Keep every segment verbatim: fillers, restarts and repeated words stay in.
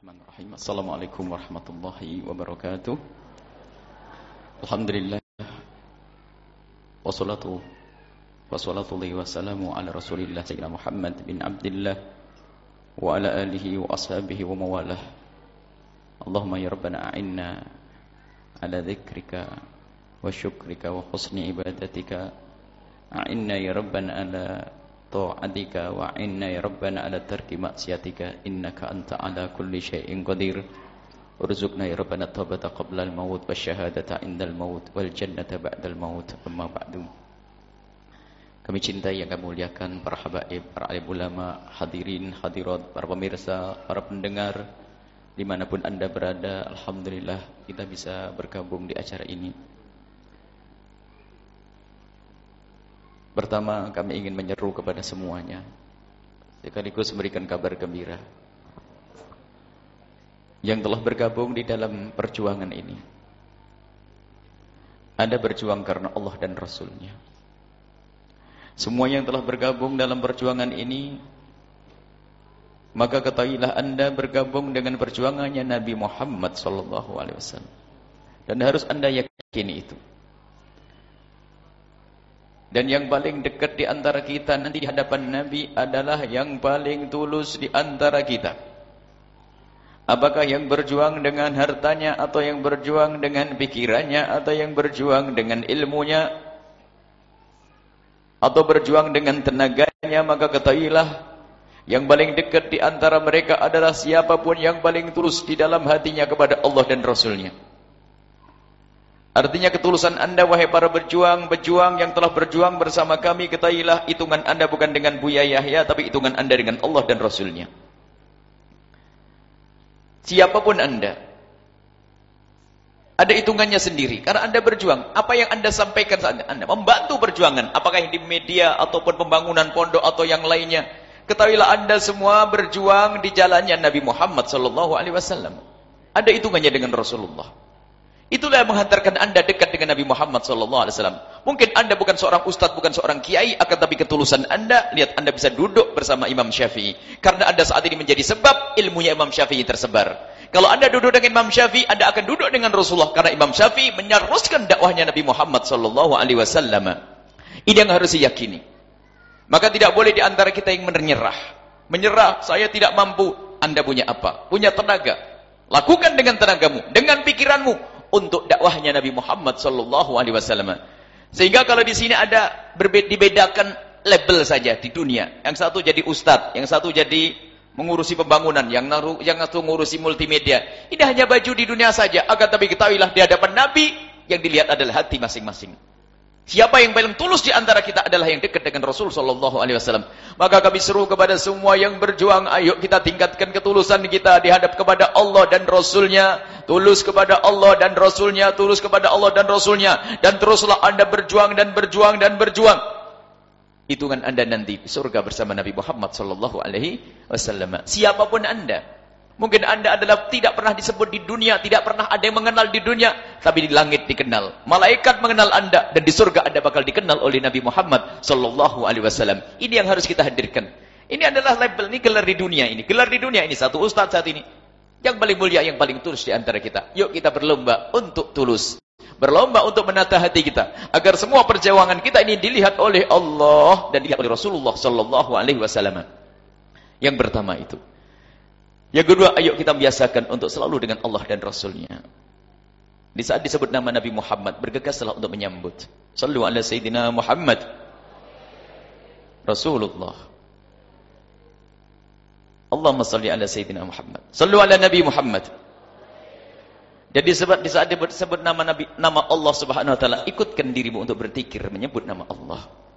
Bismillahirrahmanirrahim. Assalamualaikum warahmatullahi wabarakatuh. Alhamdulillah. Wassalatu wassalatu wassalamu ala Rasulillah Sayyidina Muhammad bin Abdullah wa ala alihi wa ashabihi wa mawalah. Allahumma ya Rabbana a'inna ala dzikrika wa syukrika wa husni ibadatika. A'inna ya Rabbana ala ta'atika wa inna ya Rabbana ala tarki maksiatika innaka anta ala kulli syai'in qadir. Urzuqna ya Rabbana taubata qabla al-maut wa syahadata indal maut wal jannata ba'dal maut. Amma ba'du. Kami cintai yang kami muliakan para habaib, para alim ulama, hadirin, hadirat, para pemirsa, para pendengar dimanapun anda berada. Alhamdulillah kita bisa bergabung di acara ini. Pertama, kami ingin menyeru kepada semuanya, sekaligus memberikan kabar gembira yang telah bergabung di dalam perjuangan ini. Anda berjuang karena Allah dan Rasulnya. Semua yang telah bergabung dalam perjuangan ini, maka ketahuilah Anda bergabung dengan perjuangannya Nabi Muhammad sallallahu alaihi wasallam. Dan harus Anda yakini itu. Dan yang paling dekat di antara kita nanti di hadapan Nabi adalah yang paling tulus di antara kita. Apakah yang berjuang dengan hartanya, atau yang berjuang dengan pikirannya, atau yang berjuang dengan ilmunya, atau berjuang dengan tenaganya, maka ketahuilah yang paling dekat di antara mereka adalah siapapun yang paling tulus di dalam hatinya kepada Allah dan Rasulnya. Artinya ketulusan anda wahai para berjuang-berjuang yang telah berjuang bersama kami, ketahuilah hitungan anda bukan dengan Buya Yahya, tapi hitungan anda dengan Allah dan Rasulnya. Siapapun anda, ada hitungannya sendiri. Karena anda berjuang, apa yang anda sampaikan saat anda membantu perjuangan, apakah yang di media ataupun pembangunan pondok atau yang lainnya, ketahuilah anda semua berjuang di jalannya Nabi Muhammad sallallahu alaihi wasallam. Ada hitungannya dengan Rasulullah. Itulah yang menghantarkan anda dekat dengan Nabi Muhammad sallallahu alaihi wasallam. Mungkin anda bukan seorang ustadz, bukan seorang kiai, akan tapi ketulusan anda, lihat anda bisa duduk bersama Imam Syafi'i. Karena anda saat ini menjadi sebab ilmunya Imam Syafi'i tersebar. Kalau anda duduk dengan Imam Syafi'i, anda akan duduk dengan Rasulullah. Karena Imam Syafi'i meneruskan dakwahnya Nabi Muhammad sallallahu alaihi wasallam. Ini yang harus diyakini. Maka tidak boleh di antara kita yang menyerah. Menyerah, saya tidak mampu. Anda punya apa? Punya tenaga. Lakukan dengan tenagamu, dengan pikiranmu, untuk dakwahnya Nabi Muhammad sallallahu alaihi wasallam. Sehingga kalau di sini ada berbeda, dibedakan label saja di dunia. Yang satu jadi ustadz, yang satu jadi mengurusi pembangunan, yang yang satu mengurusi multimedia. Ini hanya baju di dunia saja. Akan tapi ketahuilah di hadapan Nabi yang dilihat adalah hati masing-masing. Siapa yang paling tulus di antara kita adalah yang dekat dengan Rasul sallallahu alaihi wasallam. Maka kami seru kepada semua yang berjuang, ayo kita tingkatkan ketulusan kita dihadap kepada Allah dan Rasulnya. Tulus kepada Allah dan Rasulnya, tulus kepada Allah dan Rasulnya. Dan teruslah anda berjuang dan berjuang dan berjuang. Hitungan anda nanti surga bersama Nabi Muhammad sallallahu alaihi wasallam. Siapapun anda. Mungkin anda adalah tidak pernah disebut di dunia, tidak pernah ada yang mengenal di dunia, tapi di langit dikenal. Malaikat mengenal anda, dan di surga anda bakal dikenal oleh Nabi Muhammad sallallahu alaihi wasallam. Ini yang harus kita hadirkan. Ini adalah label, ini gelar di dunia ini. Gelar di dunia ini satu ustaz saat ini. Yang paling mulia, yang paling tulus di antara kita. Yuk kita berlomba untuk tulus. Berlomba untuk menata hati kita, agar semua perjuangan kita ini dilihat oleh Allah dan dilihat oleh Rasulullah sallallahu alaihi wasallam. Yang pertama itu. Yang kedua, ayo kita biasakan untuk selalu dengan Allah dan Rasulnya. Di saat disebut nama Nabi Muhammad, bergegaslah untuk menyambut. Sallu ala Sayyidina Muhammad Rasulullah. Allahumma salli ala Sayyidina Muhammad. Sallu ala Nabi Muhammad. Jadi sebab di saat disebut nama Nabi, nama Allah Subhanahu wa taala, ikutkan dirimu untuk berzikir menyebut nama Allah.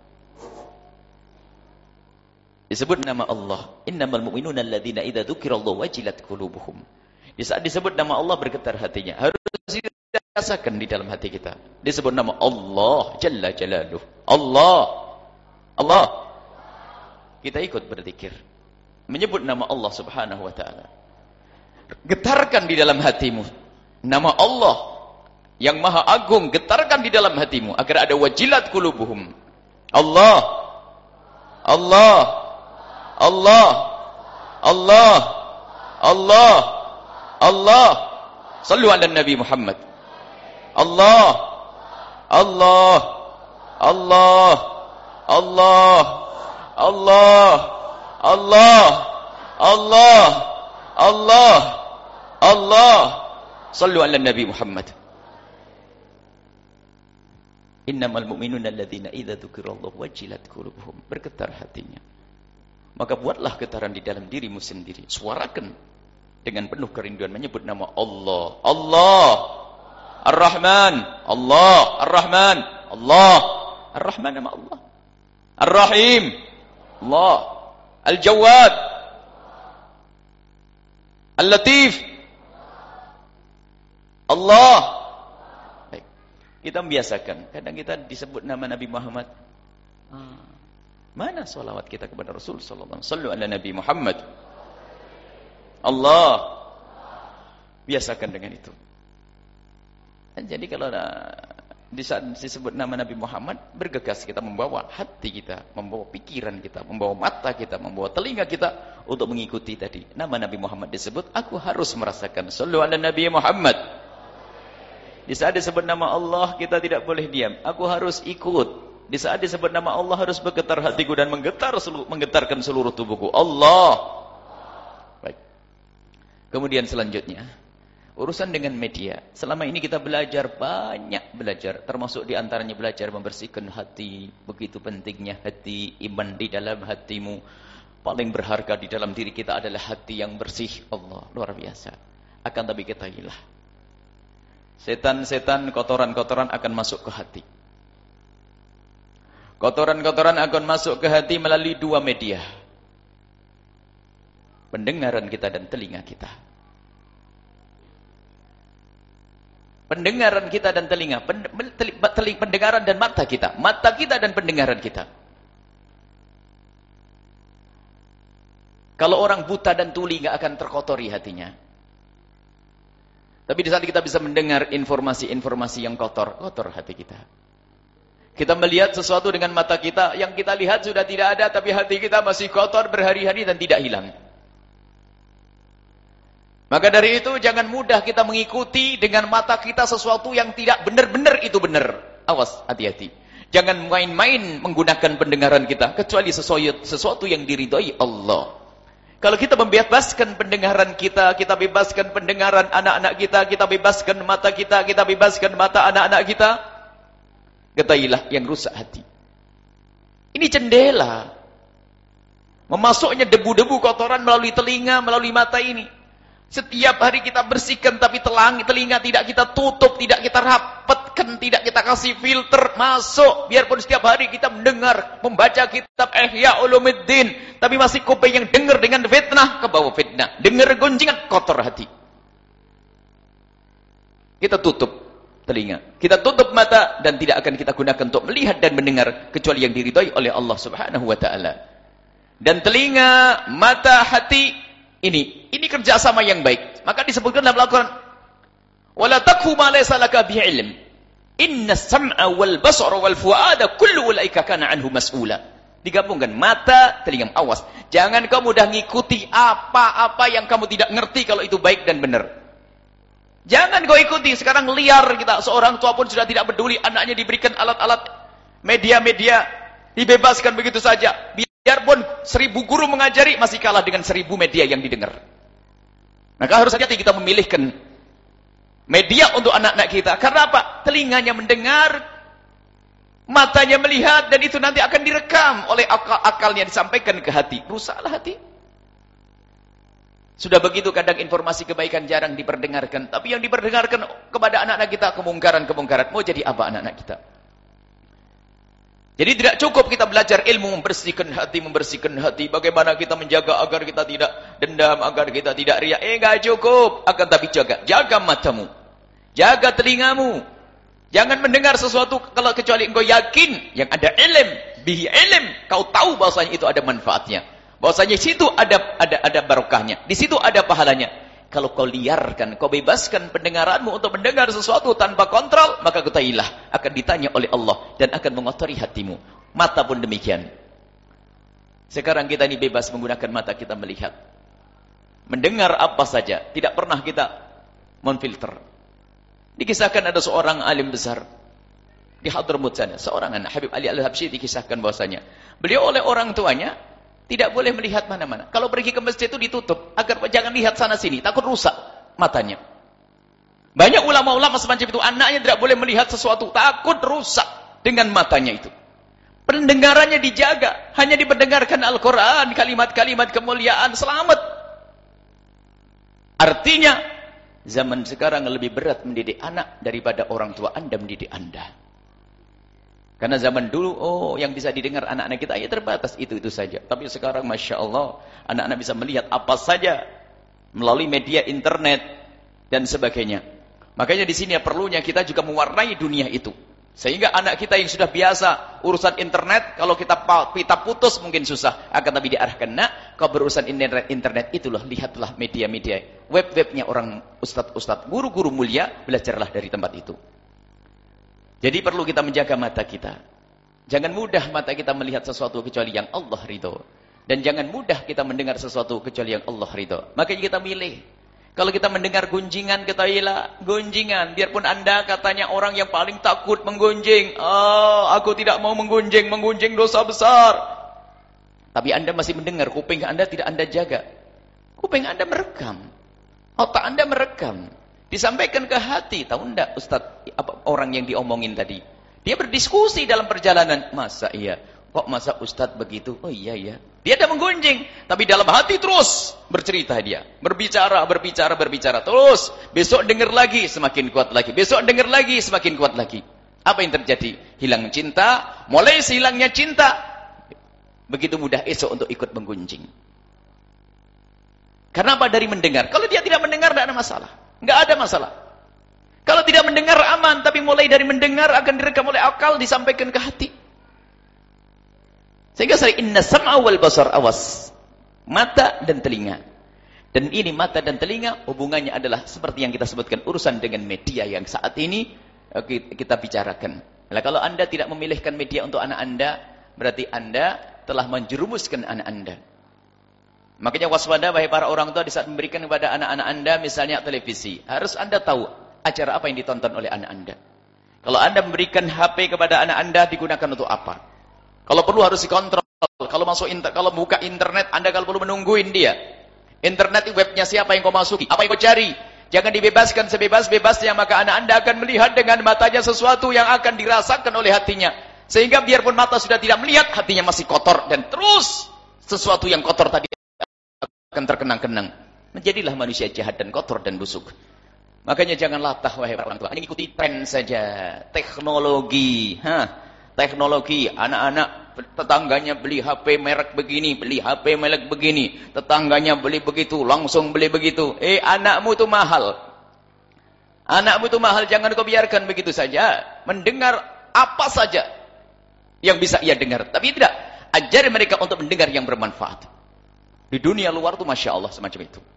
Disebut nama Allah, innamal mu'minuna alladzina idza dzukirallahu wajilat qulubuhum. Di saat disebut nama Allah bergetar hatinya. Harus dirasakan di dalam hati kita. Disebut nama Allah jalla jalaluh. Allah. Allah. Kita ikut berzikir. Menyebut nama Allah Subhanahu wa taala. Getarkan di dalam hatimu nama Allah yang Maha Agung, getarkan di dalam hatimu agar ada wajilat qulubuhum. Allah. Allah. Allah, Allah, Allah, Allah. Sallu ala Nabi Muhammad. Allah. Allah. Allah. Allah. Allah. Allah. Allah. Allah. Allah. Sallu ala Nabi Muhammad. Innamal mu'minuna alladzina idza dzukirallahu wajilat qulubuhum. Bergetar hatinya. Maka buatlah getaran di dalam dirimu sendiri. Suarakan dengan penuh kerinduan menyebut nama Allah. Allah. Ar-Rahman. Allah. Ar-Rahman. Allah. Ar-Rahman nama Allah. Ar-Rahim. Allah. Al-Jawad. Al-Latif. Allah. Baik. Kita membiasakan. Kadang kita disebut nama Nabi Muhammad. Hmm. Mana salawat kita kepada Rasul sallallahu alaihi wasallam? Sallu ala Nabi Muhammad. Allah. Biasakan dengan itu. Dan jadi kalau di saat disebut nama Nabi Muhammad, bergegas kita membawa hati kita, membawa pikiran kita, membawa mata kita, membawa telinga kita untuk mengikuti tadi. Nama Nabi Muhammad disebut, aku harus merasakan. Sallu ala Nabi Muhammad. Di saat disebut nama Allah, kita tidak boleh diam. Aku harus ikut. Di saat disebut nama Allah, harus bergetar hatiku dan menggetar seluruh, menggetarkan seluruh tubuhku. Allah. Baik. Kemudian selanjutnya, urusan dengan media. Selama ini kita belajar, banyak belajar. Termasuk diantaranya belajar membersihkan hati. Begitu pentingnya hati, iman di dalam hatimu. Paling berharga di dalam diri kita adalah hati yang bersih. Allah, luar biasa. Akan tapi ketahuilah, setan-setan, kotoran-kotoran akan masuk ke hati. Kotoran-kotoran akan masuk ke hati melalui dua media. Pendengaran kita dan telinga kita. Pendengaran kita dan telinga. Pendengaran dan mata kita. Mata kita dan pendengaran kita. Kalau orang buta dan tuli nggak akan terkotori hatinya. Tapi di saat kita bisa mendengar informasi-informasi yang kotor, kotor hati kita. Kita melihat sesuatu dengan mata kita, yang kita lihat sudah tidak ada, tapi hati kita masih kotor berhari-hari dan tidak hilang. Maka dari itu, jangan mudah kita mengikuti dengan mata kita sesuatu yang tidak benar-benar itu benar. Awas, hati-hati. Jangan main-main menggunakan pendengaran kita, kecuali sesuatu, sesuatu yang diridhoi Allah. Kalau kita membebaskan pendengaran kita, kita bebaskan pendengaran anak-anak kita, kita bebaskan mata kita, kita bebaskan mata anak-anak kita, ketahuilah yang rusak hati. Ini jendela. Memasuknya debu-debu kotoran melalui telinga, melalui mata ini. Setiap hari kita bersihkan, tapi telang, telinga tidak kita tutup, tidak kita rapatkan, tidak kita kasih filter, masuk. Biarpun setiap hari kita mendengar, membaca kitab Ihya Ulumuddin, tapi masih kuping yang dengar dengan fitnah, ke bawah fitnah. Dengar gunjingan, kotor hati. Kita tutup telinga, kita tutup mata, dan tidak akan kita gunakan untuk melihat dan mendengar, kecuali yang diridhai oleh Allah subhanahu wa ta'ala. Dan telinga, mata, hati, Ini, ini kerjasama yang baik. Maka disebutkan dalam Al-Quran, "Wala takfu ma laysa laka bi'ilm. Inna as-sam'a wal basara wal fu'ada kullu ulaika kana anhu mas'ula." Digabungkan mata, telinga, awas. Jangan kau mudah ngikuti apa-apa yang kamu tidak ngerti kalau itu baik dan benar. Jangan kau ikuti. Sekarang liar kita. Seorang tua pun sudah tidak peduli, anaknya diberikan alat-alat media-media, dibebaskan begitu saja. Biarpun seribu guru mengajari, masih kalah dengan seribu media yang didengar. Maka harus hati-hati kita memilihkan media untuk anak-anak kita. Karena apa? Telinganya mendengar, matanya melihat, dan itu nanti akan direkam oleh akal-akalnya, disampaikan ke hati. Rusaklah hati. Sudah begitu kadang informasi kebaikan jarang diperdengarkan. Tapi yang diperdengarkan kepada anak-anak kita, kemungkaran-kemungkaran. Mau jadi apa anak-anak kita? Jadi tidak cukup kita belajar ilmu membersihkan hati, membersihkan hati. Bagaimana kita menjaga agar kita tidak dendam, agar kita tidak riak. Eh, enggak cukup. Akan tapi jaga. Jaga matamu. Jaga telingamu. Jangan mendengar sesuatu kalau kecuali engkau yakin yang ada ilm, bihi ilm. Kau tahu bahwasanya itu ada manfaatnya. Bahwasanya di situ ada ada ada barokahnya. Di situ ada pahalanya. Kalau kau liarkan, kau bebaskan pendengaranmu untuk mendengar sesuatu tanpa kontrol, maka ketahuilah akan ditanya oleh Allah dan akan mengotori hatimu. Mata pun demikian. Sekarang kita ini bebas menggunakan mata kita melihat. mendengar apa saja, tidak pernah kita memfilter. Dikisahkan ada seorang alim besar di Hadramaut sana, seorang anak Habib Ali Al-Habsyi, dikisahkan bahwasanya beliau oleh orang tuanya tidak boleh melihat mana-mana. Kalau pergi ke masjid itu ditutup agar jangan lihat sana sini, takut rusak matanya. Banyak ulama-ulama semacam itu, anaknya tidak boleh melihat sesuatu, takut rusak dengan matanya itu. Pendengarannya dijaga, hanya diperdengarkan Al-Quran, kalimat-kalimat kemuliaan, selamat. Artinya, zaman sekarang lebih berat mendidik anak daripada orang tua Anda mendidik Anda. Karena zaman dulu, oh yang bisa didengar anak-anak kita ya terbatas, itu-itu saja. Tapi sekarang, Masya Allah, anak-anak bisa melihat apa saja melalui media internet dan sebagainya. Makanya di sini perlunya kita juga mewarnai dunia itu. Sehingga anak kita yang sudah biasa urusan internet, kalau kita kita putus mungkin susah. Akan tapi diarahkan, nak, kau berurusan internet, internet itulah, lihatlah media-media, web-webnya orang ustadz-ustadz, guru-guru mulia, belajarlah dari tempat itu. Jadi perlu kita menjaga mata kita. Jangan mudah mata kita melihat sesuatu kecuali yang Allah ridho. Dan jangan mudah kita mendengar sesuatu kecuali yang Allah ridho. Makanya kita milih. Kalau kita mendengar gunjingan, ketahuilah, gunjingan. Biarpun Anda katanya orang yang paling takut menggunjing. Oh, aku tidak mau menggunjing, menggunjing dosa besar. Tapi Anda masih mendengar, kuping Anda tidak Anda jaga. Kuping Anda merekam. Otak Anda merekam. Disampaikan ke hati. Tahu enggak Ustaz, apa orang yang diomongin tadi? Dia berdiskusi dalam perjalanan. Masa iya? Kok masa Ustaz begitu? Oh iya ya. Dia ada menggunjing, tapi dalam hati terus bercerita dia. Berbicara, berbicara, berbicara. Terus, besok dengar lagi, semakin kuat lagi. Besok dengar lagi, semakin kuat lagi. Apa yang terjadi? Hilang cinta, mulai hilangnya cinta. Begitu mudah esok untuk ikut menggunjing. Karena apa? Dari mendengar. Kalau dia tidak mendengar, tidak ada masalah. Nggak ada masalah. Kalau tidak mendengar, aman. Tapi mulai dari mendengar, akan direkam oleh akal, disampaikan ke hati. Sehingga saya inna sam'a wal basar, awas. Mata dan telinga. Dan ini mata dan telinga hubungannya adalah seperti yang kita sebutkan, urusan dengan media yang saat ini kita bicarakan. Nah, kalau Anda tidak memilihkan media untuk anak Anda, berarti Anda telah menjerumuskan anak Anda. Makanya waspada wahai para orang tua di saat memberikan kepada anak-anak Anda misalnya televisi. Harus Anda tahu acara apa yang ditonton oleh anak Anda. Kalau Anda memberikan H P kepada anak Anda, digunakan untuk apa? Kalau perlu harus dikontrol. Kalau masuk inter, kalau buka internet, Anda kalau perlu menungguin dia. Internet webnya siapa yang kau masuki? Apa yang kau cari? Jangan dibebaskan sebebas-bebasnya, maka anak Anda akan melihat dengan matanya sesuatu yang akan dirasakan oleh hatinya. Sehingga biarpun mata sudah tidak melihat, hatinya masih kotor. Dan terus sesuatu yang kotor tadi akan terkenang-kenang. Menjadilah manusia jahat dan kotor dan busuk. Makanya jangan latah wahai orang tua. Hanya ikuti tren saja. Teknologi. Hah. Teknologi, anak-anak tetangganya beli H P merek begini, beli H P merek begini, tetangganya beli begitu, langsung beli begitu. Eh, anakmu itu mahal. Anakmu itu mahal, jangan kau biarkan begitu saja. Mendengar apa saja yang bisa ia dengar. Tapi tidak, ajari mereka untuk mendengar yang bermanfaat. Di dunia luar itu Masya Allah semacam itu.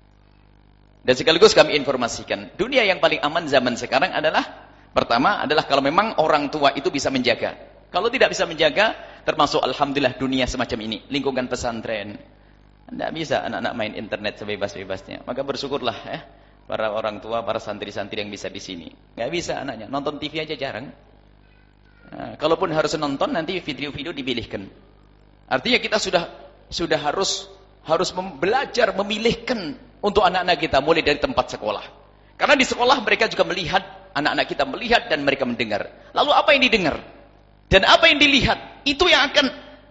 Dan sekaligus kami informasikan, dunia yang paling aman zaman sekarang adalah pertama adalah kalau memang orang tua itu bisa menjaga. Kalau tidak bisa menjaga, termasuk alhamdulillah dunia semacam ini, lingkungan pesantren. Tidak bisa anak-anak main internet sebebas-bebasnya. Maka bersyukurlah ya, para orang tua, para santri-santri yang bisa di sini. Nggak bisa anaknya, nonton T V aja jarang. Nah, kalaupun harus nonton, nanti video-video dipilihkan. Artinya kita sudah sudah harus harus belajar memilihkan untuk anak-anak kita mulai dari tempat sekolah. Karena di sekolah mereka juga melihat, anak-anak kita melihat dan mereka mendengar. Lalu apa yang didengar? Dan apa yang dilihat? Itu yang akan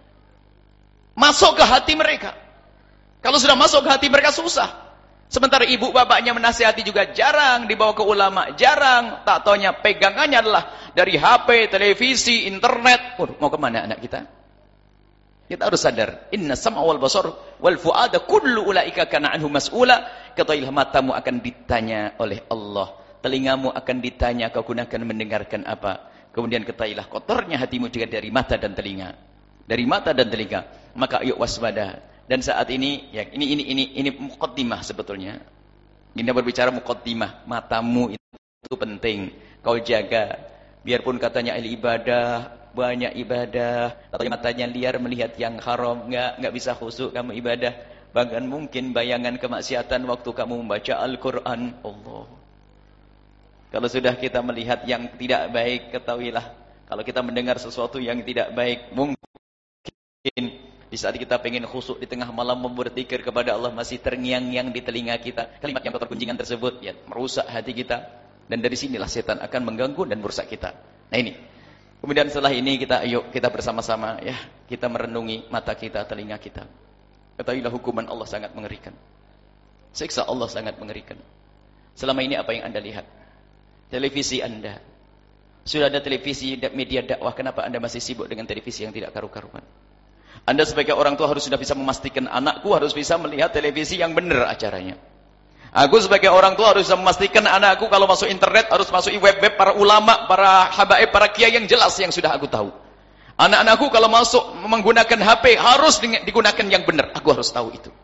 masuk ke hati mereka. Kalau sudah masuk ke hati mereka susah. Sementara ibu bapaknya menasihati juga jarang dibawa ke ulama. Jarang. Tak taunya pegangannya adalah dari H P, televisi, internet. Oh, mau kemana anak kita? Kita harus sadar. Inna sam'a wal basar wal fu'ada kullu ulaika kana anhu mas'ula. Ketahuilah matamu akan ditanya oleh Allah. Telingamu akan ditanya kau gunakan mendengarkan apa. Kemudian ketahuilah kotornya hatimu juga dari mata dan telinga. Dari mata dan telinga. Maka yuk waspada. Dan saat ini, ya ini ini ini ini muqaddimah sebetulnya. Kita berbicara muqaddimah. Matamu itu penting. Kau jaga. Biarpun katanya ahli ibadah, banyak ibadah. Katanya matanya liar melihat yang haram, enggak enggak bisa khusyuk kamu ibadah. Bahkan mungkin bayangan kemaksiatan waktu kamu membaca Al-Quran. Allah. Kalau sudah kita melihat yang tidak baik, ketahuilah. Kalau kita mendengar sesuatu yang tidak baik, mungkin di saat kita pengen khusyuk di tengah malam berzikir kepada Allah, masih terngiang-ngiang di telinga kita kalimat yang tergunjingan tersebut, ya, merusak hati kita. Dan dari sinilah setan akan mengganggu dan merusak kita. Nah ini. Kemudian setelah ini kita, ayo kita bersama-sama, ya, kita merenungi mata kita, telinga kita. Ketahuilah hukuman Allah sangat mengerikan. Siksa Allah sangat mengerikan. Selama ini apa yang Anda lihat? Televisi Anda. Sudah ada televisi, media dakwah, kenapa Anda masih sibuk dengan televisi yang tidak karu-karuan? Anda sebagai orang tua harus sudah bisa memastikan anakku harus bisa melihat televisi yang benar acaranya. Aku sebagai orang tua harus bisa memastikan anakku kalau masuk internet harus masuk web-web para ulama, para habaib, para kiai yang jelas yang sudah aku tahu. Anak-anakku kalau masuk menggunakan H P harus digunakan yang benar. Aku harus tahu itu.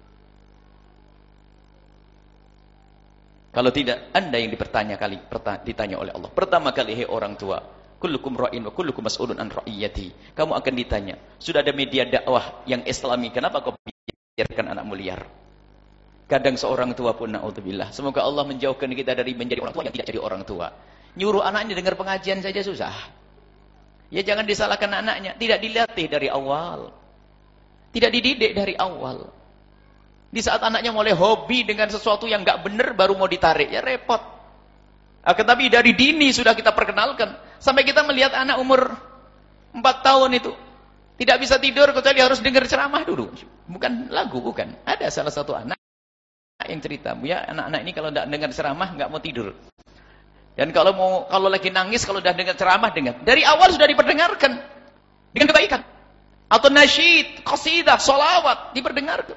Kalau tidak, Anda yang dipertanya kali, ditanya oleh Allah. Pertama kali, hei orang tua, kullukum ra'in wa kullukum mas'ulun an ra'iyati. Kamu akan ditanya, sudah ada media dakwah yang islami, kenapa kau biarkan anakmu liar? Kadang seorang tua pun, na'udzubillah. Semoga Allah menjauhkan kita dari menjadi orang tua yang tidak jadi orang tua. Nyuruh anaknya dengar pengajian saja susah. Ya jangan disalahkan anaknya. Tidak dilatih dari awal. Tidak dididik dari awal. Di saat anaknya mulai hobi dengan sesuatu yang gak benar, baru mau ditarik. Ya repot. Akan tapi dari dini sudah kita perkenalkan. Sampai kita melihat anak umur empat tahun itu. Tidak bisa tidur, kecuali harus dengar ceramah dulu. Bukan lagu, bukan. Ada salah satu anak yang cerita. Ya anak-anak ini kalau tidak dengar ceramah, gak mau tidur. Dan kalau mau kalau lagi nangis, kalau sudah dengar ceramah, dengar. Dari awal sudah diperdengarkan dengan kebaikan. Atau nasyid, qasidah, sholawat diperdengarkan.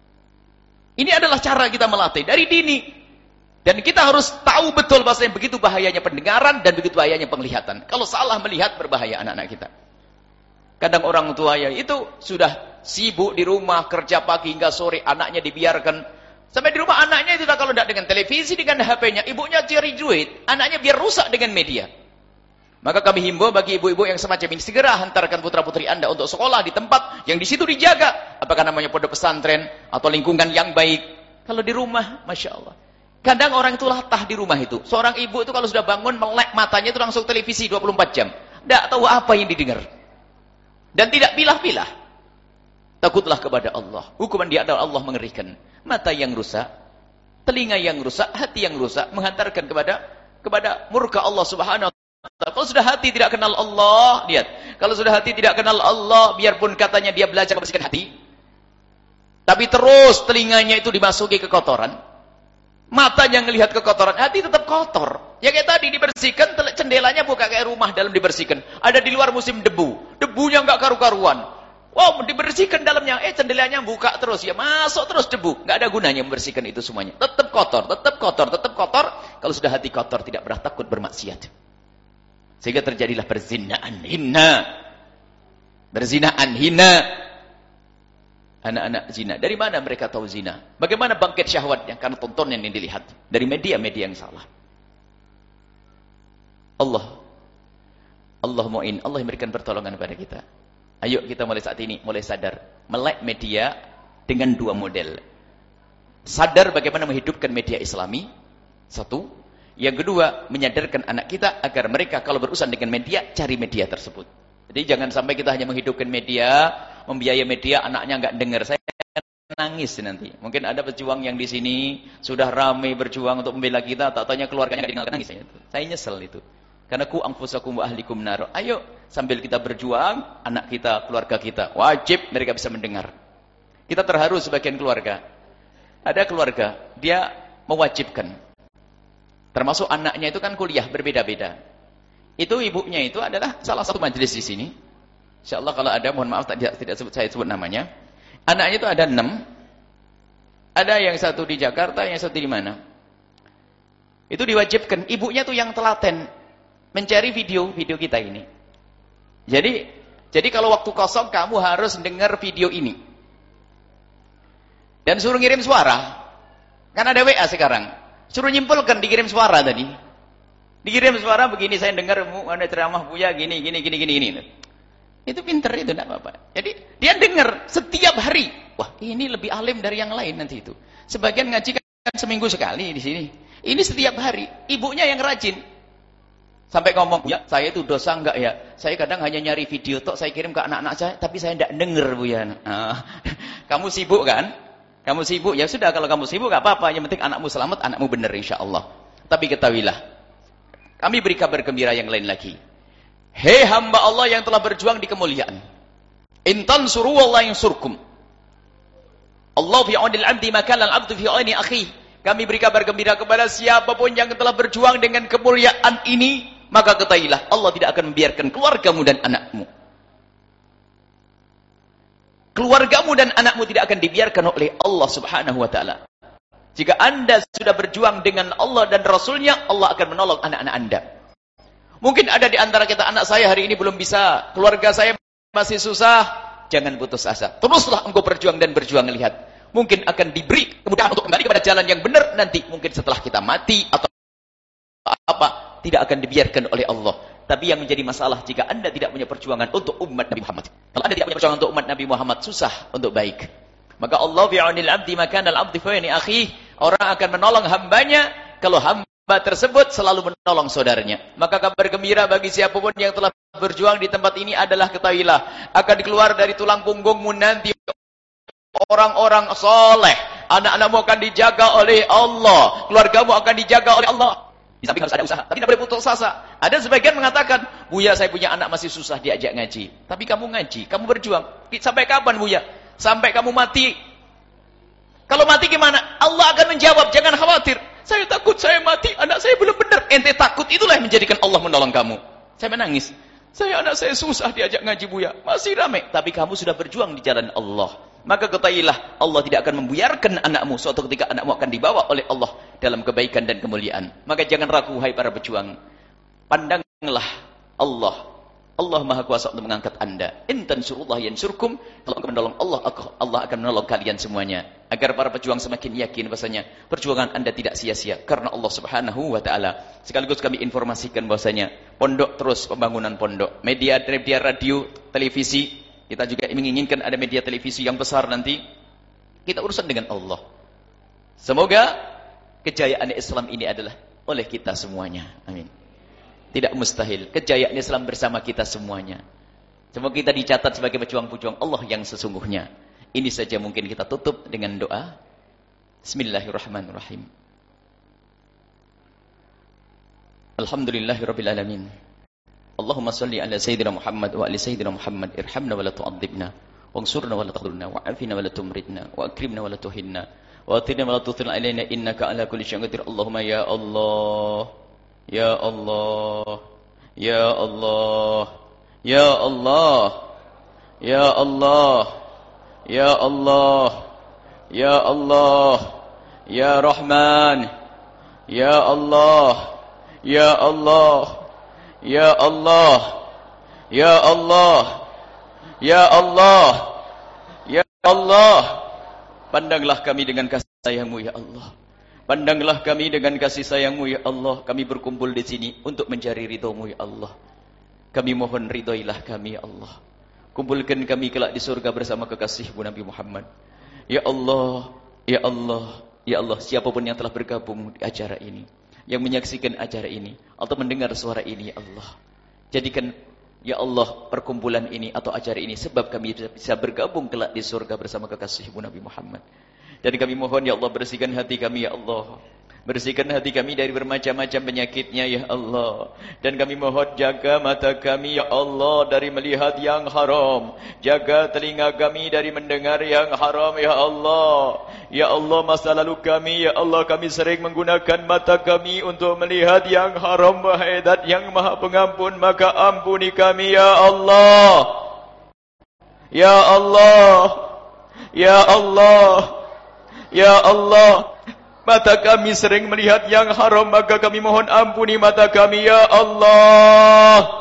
Ini adalah cara kita melatih dari dini. Dan kita harus tahu betul bahwasanya begitu bahayanya pendengaran dan begitu bahayanya penglihatan. Kalau salah melihat berbahaya anak-anak kita. Kadang orang tua ya itu sudah sibuk di rumah, kerja pagi hingga sore, anaknya dibiarkan. Sampai di rumah anaknya itu kalau tidak dengan televisi, dengan H P-nya, ibunya cari duit, anaknya biar rusak dengan media. Maka kami himbau bagi ibu-ibu yang semacam ini, segera hantarkan putra-putri Anda untuk sekolah di tempat yang di situ dijaga. Apakah namanya pondok pesantren atau lingkungan yang baik. Kalau di rumah, Masya Allah. Kadang orang itu latah di rumah itu. Seorang ibu itu kalau sudah bangun, melek matanya itu langsung televisi dua puluh empat jam. Tidak tahu apa yang didengar. Dan tidak pilah-pilah. Takutlah kepada Allah. Hukuman dia adalah Allah mengerikan. Mata yang rusak, telinga yang rusak, hati yang rusak, menghantarkan kepada kepada murka Allah Subhanahu wa taala. Kalau sudah hati tidak kenal Allah, lihat. Kalau sudah hati tidak kenal Allah, biarpun katanya dia belajar membersihkan hati, tapi terus telinganya itu dimasuki kekotoran, matanya melihat kekotoran, hati tetap kotor. Ya kayak tadi dibersihkan, jendelanya buka kayak rumah dalam dibersihkan. Ada di luar musim debu, debunya enggak karu-karuan. Wow, dibersihkan dalamnya, eh jendelanya buka terus, ya masuk terus debu. Nggak ada gunanya membersihkan itu semuanya. Tetap kotor, tetap kotor, tetap kotor. Kalau sudah hati kotor, tidak pernah takut bermaksiat. Sehingga terjadilah perzinaan hina. Berzinaan hina. Anak-anak zina. Dari mana mereka tahu zina? Bagaimana bangkit syahwatnya? Karena tontonan yang dilihat. Dari media-media yang salah. Allah. Allah mu'in. Allah memberikan pertolongan kepada kita. Ayo kita mulai saat ini, mulai sadar. Melek media dengan dua model. Sadar bagaimana menghidupkan media islami. Satu. Yang kedua, menyadarkan anak kita agar mereka kalau berurusan dengan media, cari media tersebut. Jadi jangan sampai kita hanya menghidupkan media, membiayai media, anaknya nggak dengar. Saya nangis nanti. Mungkin ada pejuang yang di sini sudah ramai berjuang untuk membela kita, tak tanya keluarganya nggak dikenal, nangis. Saya nyesel itu. Karena ku anfusakum wa ahlikum nar. Ayo sambil kita berjuang, anak kita, keluarga kita wajib mereka bisa mendengar. Kita terharu sebagian keluarga. Ada keluarga dia mewajibkan. Termasuk anaknya itu kan kuliah berbeda-beda. Itu ibunya itu adalah salah satu majelis di sini. Insyaallah kalau ada mohon maaf tidak tidak sebut saya sebut namanya. Anaknya itu ada enam. Ada yang satu di Jakarta, yang satu di mana? Itu diwajibkan. Ibunya tuh yang telaten mencari video-video kita ini. Jadi, jadi kalau waktu kosong kamu harus dengar video ini. Dan suruh ngirim suara. Kan ada W A sekarang. Suruh nyimpulkan dikirim suara tadi. Dikirim suara begini, saya dengar ada ceramah Buya gini gini gini gini gini. Itu pinter itu enggak apa-apa. Jadi dia dengar setiap hari. Wah, ini lebih alim dari yang lain nanti itu. Sebagian ngaji kan seminggu sekali di sini. Ini setiap hari. Ibunya yang rajin. Sampai ngomong, ya saya itu dosa enggak ya? Saya kadang hanya nyari video tok, saya kirim ke anak-anak saya, tapi saya enggak denger Bu ya. Nah, kamu sibuk kan? Kamu sibuk, ya sudah kalau kamu sibuk enggak apa-apa. Yang penting anakmu selamat, anakmu benar insya Allah. Tapi ketahuilah, kami beri kabar gembira yang lain lagi. Hei hamba Allah yang telah berjuang di kemuliaan. Intan suru Allah yang surkum. Allah fi aunil abdi maka al abdu fi auni akhi. Kami beri kabar gembira kepada siapapun yang telah berjuang dengan kemuliaan ini, maka ketahuilah Allah tidak akan membiarkan keluargamu dan anakmu. Keluargamu dan anakmu tidak akan dibiarkan oleh Allah Subhanahu wa taala. Jika Anda sudah berjuang dengan Allah dan Rasulnya, Allah akan menolong anak-anak Anda. Mungkin ada di antara kita, anak saya hari ini belum bisa, keluarga saya masih susah. Jangan putus asa. Teruslah engkau berjuang dan berjuang. Lihat, mungkin akan diberi kemudahan untuk kembali kepada jalan yang benar nanti. Mungkin setelah kita mati atau apa, tidak akan dibiarkan oleh Allah. Tapi yang menjadi masalah jika Anda tidak punya perjuangan untuk umat Nabi Muhammad. Kalau Anda tidak punya perjuangan untuk umat Nabi Muhammad, susah untuk baik. Maka Allah bi'aunil abdi makanal abdi fa'ini akhi. Orang akan menolong hambanya kalau hamba tersebut selalu menolong saudaranya. Maka kabar gembira bagi siapapun yang telah berjuang di tempat ini adalah ketahuilah akan keluar dari tulang punggungmu nanti orang-orang soleh. Anak-anakmu akan dijaga oleh Allah, keluargamu akan dijaga oleh Allah. Di samping harus ada usaha, tapi tidak boleh putus asa. Ada sebagian mengatakan, Buya saya punya anak masih susah diajak ngaji. Tapi kamu ngaji, kamu berjuang. Sampai kapan Buya? Sampai kamu mati. Kalau mati gimana? Allah akan menjawab, jangan khawatir. Saya takut saya mati, anak saya belum benar. Ente takut, itulah yang menjadikan Allah menolong kamu. Saya menangis. Saya anak saya susah diajak ngaji Buya. Masih ramai. Tapi kamu sudah berjuang di jalan Allah. Maka ketahuilah Allah tidak akan membiarkan anakmu. Suatu ketika anakmu akan dibawa oleh Allah dalam kebaikan dan kemuliaan. Maka jangan ragu hai para pejuang. Pandanglah Allah. Allah Maha Kuasa untuk mengangkat Anda. In tansurullah yansurkum. Kalau engkau menolong Allah, Allah akan menolong kalian semuanya. Agar para pejuang semakin yakin bahasanya perjuangan Anda tidak sia-sia karena Allah Subhanahu wa taala. Sekaligus kami informasikan bahasanya pondok terus pembangunan pondok. Media, media radio, televisi. Kita juga menginginkan ada media televisi yang besar nanti. Kita urusan dengan Allah. Semoga kejayaan Islam ini adalah oleh kita semuanya. Amin. Tidak mustahil. Kejayaan Islam bersama kita semuanya. Semoga kita dicatat sebagai pejuang-pejuang Allah yang sesungguhnya. Ini saja mungkin kita tutup dengan doa. Bismillahirrahmanirrahim. Alhamdulillahirabbil alamin. Allahumma salli ala sayyidina Muhammad wa ali sayyidina Muhammad. Irhamna wa la tu'adzibna, wansurna wa la tadhurna, wa'afina wa la tumridna, wa akrimna wa la tuhinna, wa atina wa la tuthil alaina innaka ala kulli syai'in qadir. Allahumma ya Allah, ya Allah, ya Allah, ya Allah, ya Allah, ya Allah, ya Allah, ya Rahman, ya Allah, ya Allah, ya Allah, ya Allah, ya Allah, ya Allah. Pandanglah kami dengan kasih sayang-Mu ya Allah. Pandanglah kami dengan kasih sayang-Mu ya Allah. Kami berkumpul di sini untuk mencari ridho-Mu ya Allah. Kami mohon ridhoilah kami ya Allah. Kumpulkan kami kelak di surga bersama kekasih-Mu Nabi Muhammad. Ya Allah, ya Allah, ya Allah, siapapun yang telah bergabung di acara ini, yang menyaksikan acara ini atau mendengar suara ini ya Allah, jadikan ya Allah perkumpulan ini atau acara ini sebab kami bisa bergabung kelak di surga bersama kekasih-Mu Nabi Muhammad. Dan kami mohon ya Allah, bersihkan hati kami ya Allah, bersihkan hati kami dari bermacam-macam penyakitnya ya Allah. Dan kami mohon jaga mata kami ya Allah dari melihat yang haram, jaga telinga kami dari mendengar yang haram ya Allah. Ya Allah, masa lalu kami ya Allah, kami sering menggunakan mata kami untuk melihat yang haram. Wahai Zat yang Maha Pengampun, maka ampuni kami ya Allah. Ya Allah, ya Allah, ya Allah, mata kami sering melihat yang haram, maka kami mohon ampuni mata kami ya Allah.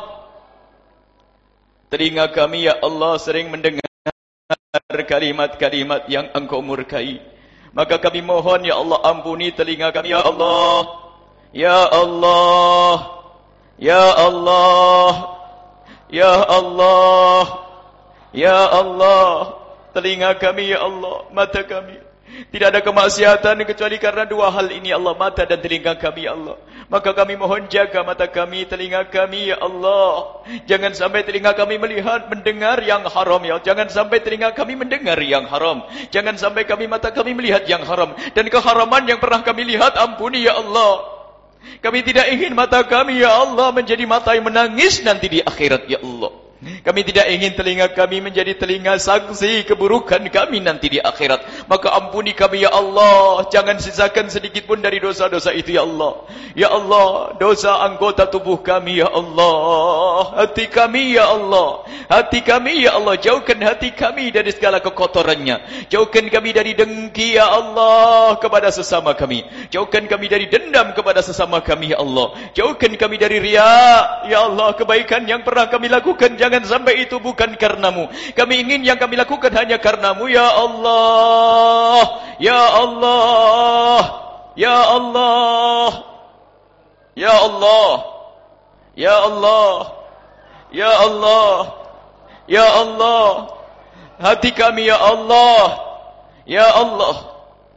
Telinga kami ya Allah sering mendengar kalimat-kalimat yang Engkau murkai, maka kami mohon ya Allah, ampuni telinga kami ya Allah. Ya Allah, ya Allah, ya Allah, ya Allah, telinga kami ya Allah, mata kami. Tidak ada kemaksiatan kecuali karena dua hal ini Allah, mata dan telinga kami ya Allah. Maka kami mohon jaga mata kami, telinga kami ya Allah. Jangan sampai telinga kami melihat, mendengar yang haram ya. Jangan sampai telinga kami mendengar yang haram. Jangan sampai kami mata kami melihat yang haram. Dan keharaman yang pernah kami lihat, ampuni ya Allah. Kami tidak ingin mata kami ya Allah menjadi mata yang menangis nanti di akhirat ya Allah. Kami tidak ingin telinga kami menjadi telinga saksi keburukan kami nanti di akhirat. Maka ampuni kami ya Allah. Jangan sisakan sedikit pun dari dosa-dosa itu ya Allah. Ya Allah, dosa anggota tubuh kami ya Allah. Hati kami ya Allah. Hati kami ya Allah. Jauhkan hati kami dari segala kekotorannya. Jauhkan kami dari dengki ya Allah kepada sesama kami. Jauhkan kami dari dendam kepada sesama kami ya Allah. Jauhkan kami dari riya ya Allah. Kebaikan yang pernah kami lakukan, jangan sampai itu bukan karenamu. Kami ingin yang kami lakukan hanya karenamu ya Allah. Ya Allah. Ya Allah. Ya Allah. Ya Allah. Ya Allah. Ya Allah. Hati kami ya Allah. Ya Allah.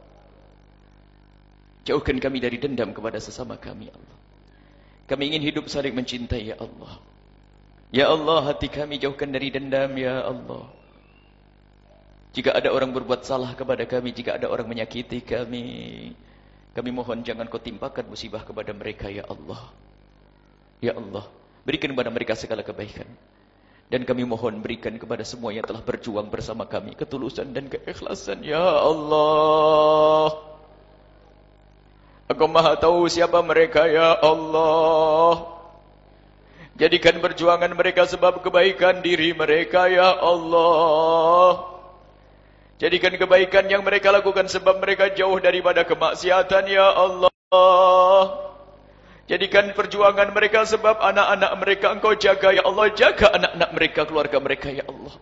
Jauhkan kami dari dendam kepada sesama kami ya Allah. Kami ingin hidup saling mencintai ya Allah. Ya Allah, hati kami jauhkan dari dendam ya Allah. Jika ada orang berbuat salah kepada kami, jika ada orang menyakiti kami, kami mohon jangan kau timpakan musibah kepada mereka ya Allah. Ya Allah, berikan kepada mereka segala kebaikan. Dan kami mohon berikan kepada semua yang telah berjuang bersama kami ketulusan dan keikhlasan ya Allah. Engkau Maha tahu siapa mereka ya Allah. Jadikan perjuangan mereka sebab kebaikan diri mereka ya Allah. Jadikan kebaikan yang mereka lakukan sebab mereka jauh daripada kemaksiatan ya Allah. Jadikan perjuangan mereka sebab anak-anak mereka Engkau jaga ya Allah. Jaga anak-anak mereka, keluarga mereka ya Allah.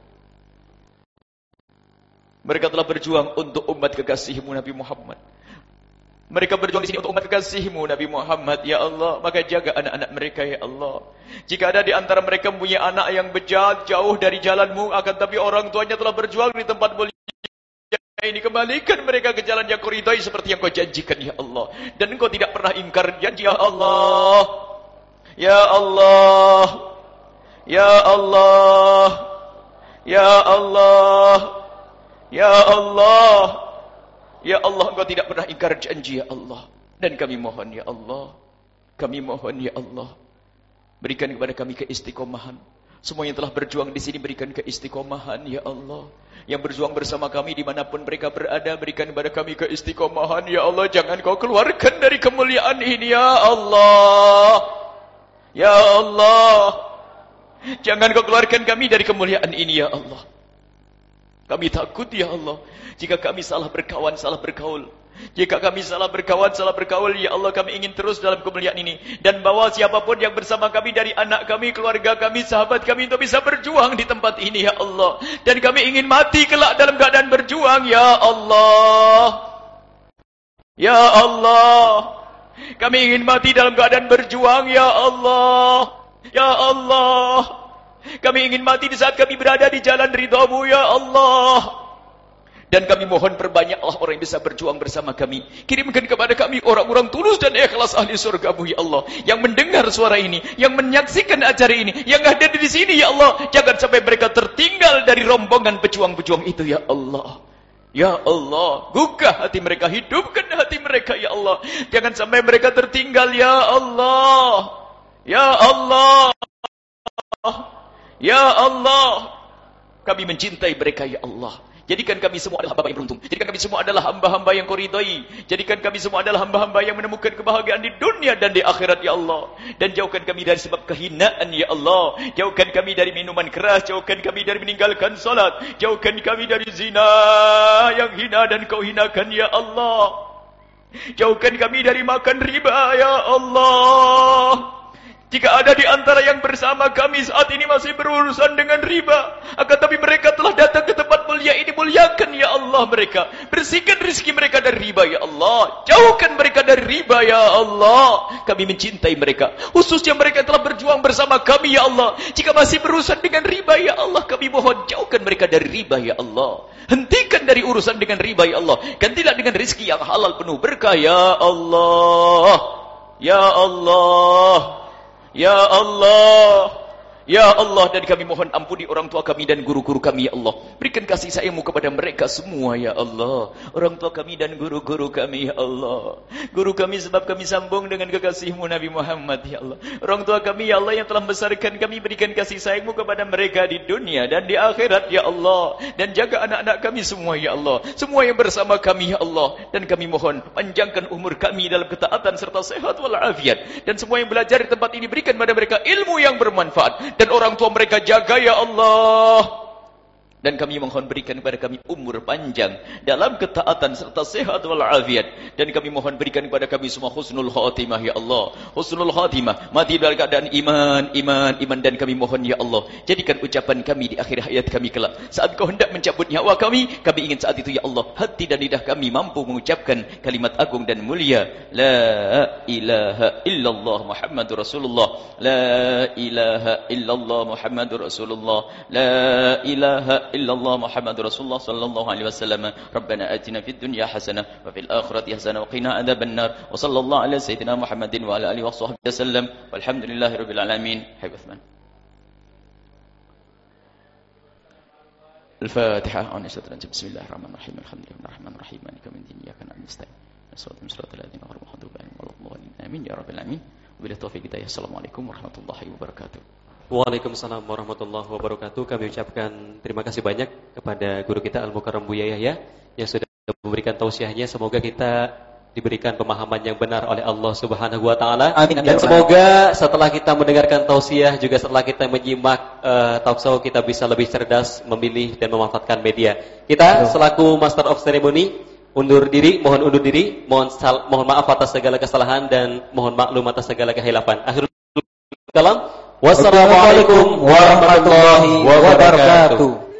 Mereka telah berjuang untuk umat kekasih-Mu Nabi Muhammad. Mereka berjuang di sini untuk umat kekasih-Mu Nabi Muhammad ya Allah. Maka jaga anak-anak mereka ya Allah. Jika ada di antara mereka mempunyai anak yang bejat, jauh dari jalan-Mu, akan tapi orang tuanya telah berjuang di tempat mulia ini, kembalikan mereka ke jalan yang Kau ridai seperti yang Kau janjikan ya Allah. Dan Engkau tidak pernah ingkar janji ya Allah. Ya Allah. Ya Allah. Ya Allah. Ya Allah. Ya Allah, Engkau tidak pernah ingkar janji ya Allah. Dan kami mohon ya Allah. Kami mohon ya Allah. Berikan kepada kami keistiqomahan. Semua yang telah berjuang di sini berikan keistiqomahan ya Allah. Yang berjuang bersama kami dimanapun mereka berada, berikan kepada kami keistiqomahan ya Allah. Jangan Kau keluarkan dari kemuliaan ini ya Allah. Ya Allah. Jangan Kau keluarkan kami dari kemuliaan ini ya Allah. Kami takut ya Allah, jika kami salah berkawan, salah bergaul. Jika kami salah berkawan, salah bergaul, ya Allah, kami ingin terus dalam kemuliaan ini. Dan bawa siapapun yang bersama kami, dari anak kami, keluarga kami, sahabat kami, untuk bisa berjuang di tempat ini ya Allah. Dan kami ingin mati kelak dalam keadaan berjuang ya Allah. Ya Allah. Kami ingin mati dalam keadaan berjuang ya Allah. Ya Allah. Kami ingin mati di saat kami berada di jalan ridha-Mu ya Allah. Dan kami mohon perbanyaklah orang yang bisa berjuang bersama kami. Kirimkan kepada kami orang-orang tulus dan ikhlas ahli surga-Mu ya Allah, yang mendengar suara ini, yang menyaksikan acara ini, yang ada di sini ya Allah. Jangan sampai mereka tertinggal dari rombongan pejuang-pejuang itu ya Allah. Ya Allah, gugah hati mereka, hidupkan hati mereka ya Allah. Jangan sampai mereka tertinggal ya Allah. Ya Allah. Ya Allah, kami mencintai mereka ya Allah. Jadikan kami semua adalah hamba yang beruntung. Jadikan kami semua adalah hamba-hamba yang Kau ridai. Jadikan kami semua adalah hamba-hamba yang menemukan kebahagiaan di dunia dan di akhirat ya Allah. Dan jauhkan kami dari sebab kehinaan ya Allah. Jauhkan kami dari minuman keras. Jauhkan kami dari meninggalkan salat. Jauhkan kami dari zina yang hina dan Kau hinakan ya Allah. Jauhkan kami dari makan riba ya Allah. Jika ada di antara yang bersama kami saat ini masih berurusan dengan riba, akan tapi mereka telah datang ke tempat mulia ini, muliakan ya Allah mereka. Bersihkan rezeki mereka dari riba ya Allah. Jauhkan mereka dari riba ya Allah. Kami mencintai mereka. Khususnya mereka telah berjuang bersama kami ya Allah. Jika masih berurusan dengan riba ya Allah, kami mohon jauhkan mereka dari riba ya Allah. Hentikan dari urusan dengan riba ya Allah. Gantilah dengan rezeki yang halal penuh berkah ya Allah. Ya Allah. Ya Allah, ya Allah, dan kami mohon ampuni orang tua kami dan guru-guru kami ya Allah. Berikan kasih sayang-Mu kepada mereka semua ya Allah. Orang tua kami dan guru-guru kami ya Allah. Guru kami sebab kami sambung dengan kekasih-Mu Nabi Muhammad ya Allah. Orang tua kami ya Allah yang telah membesarkan kami, berikan kasih sayang-Mu kepada mereka di dunia dan di akhirat ya Allah. Dan jaga anak-anak kami semua ya Allah. Semua yang bersama kami ya Allah. Dan kami mohon panjangkan umur kami dalam ketaatan serta sehat walafiat. Dan semua yang belajar di tempat ini berikan pada mereka ilmu yang bermanfaat. Dan orang tua mereka jaga ya Allah. Dan kami mohon berikan kepada kami umur panjang dalam ketaatan serta sehat walafiat. Dan kami mohon berikan kepada kami semua husnul khatimah ya Allah. Husnul khatimah, mati dalam keadaan iman, iman, iman. Dan kami mohon ya Allah, jadikan ucapan kami di akhir hayat kami kelak. Saat Kau hendak mencabut nyawa kami, kami ingin saat itu ya Allah, hati dan lidah kami mampu mengucapkan kalimat agung dan mulia, La ilaha illallah Muhammadur Rasulullah. La ilaha illallah Muhammadur Rasulullah. La ilaha illallah Muhammadur Rasulullah sallallahu alaihi wasallam. Rabbana atina fid dunya hasanah wa fil akhirati hasanah wa qina adzabannar. Wa sallallahu ala sayyidina Muhammadin wa ala alihi washabbihi wasallam. Walhamdulillahirabbil alamin. Habib Uthman. Al-Fatihah. Bismillahirrahmanirrahim. Alhamdulillahirrahmanirrahim. Maliki yaumiddin. Iyyaka na'budu wa iyyaka nasta'in. Shiratal ladzina an'amta 'alaihim. Amin ya rabbil alamin. Wabillahi taufiq hidayah. Assalamualaikum warahmatullahi wabarakatuh. Waalaikumsalam warahmatullahi wabarakatuh. Kami ucapkan terima kasih banyak kepada guru kita Al-Mukarram Buya Yahya yang sudah memberikan tausiahnya. Semoga kita diberikan pemahaman yang benar oleh Allah Subhanahu wa taala. Amin. Dan semoga setelah kita mendengarkan tausiah, juga setelah kita menyimak uh, talk show, kita bisa lebih cerdas memilih dan memanfaatkan media. Kita selaku Master of Ceremony undur diri, mohon undur diri, mohon sal, mohon maaf atas segala kesalahan dan mohon maklum atas segala kehilafan. Akhirul kalam. Wassalamualaikum warahmatullahi wabarakatuh.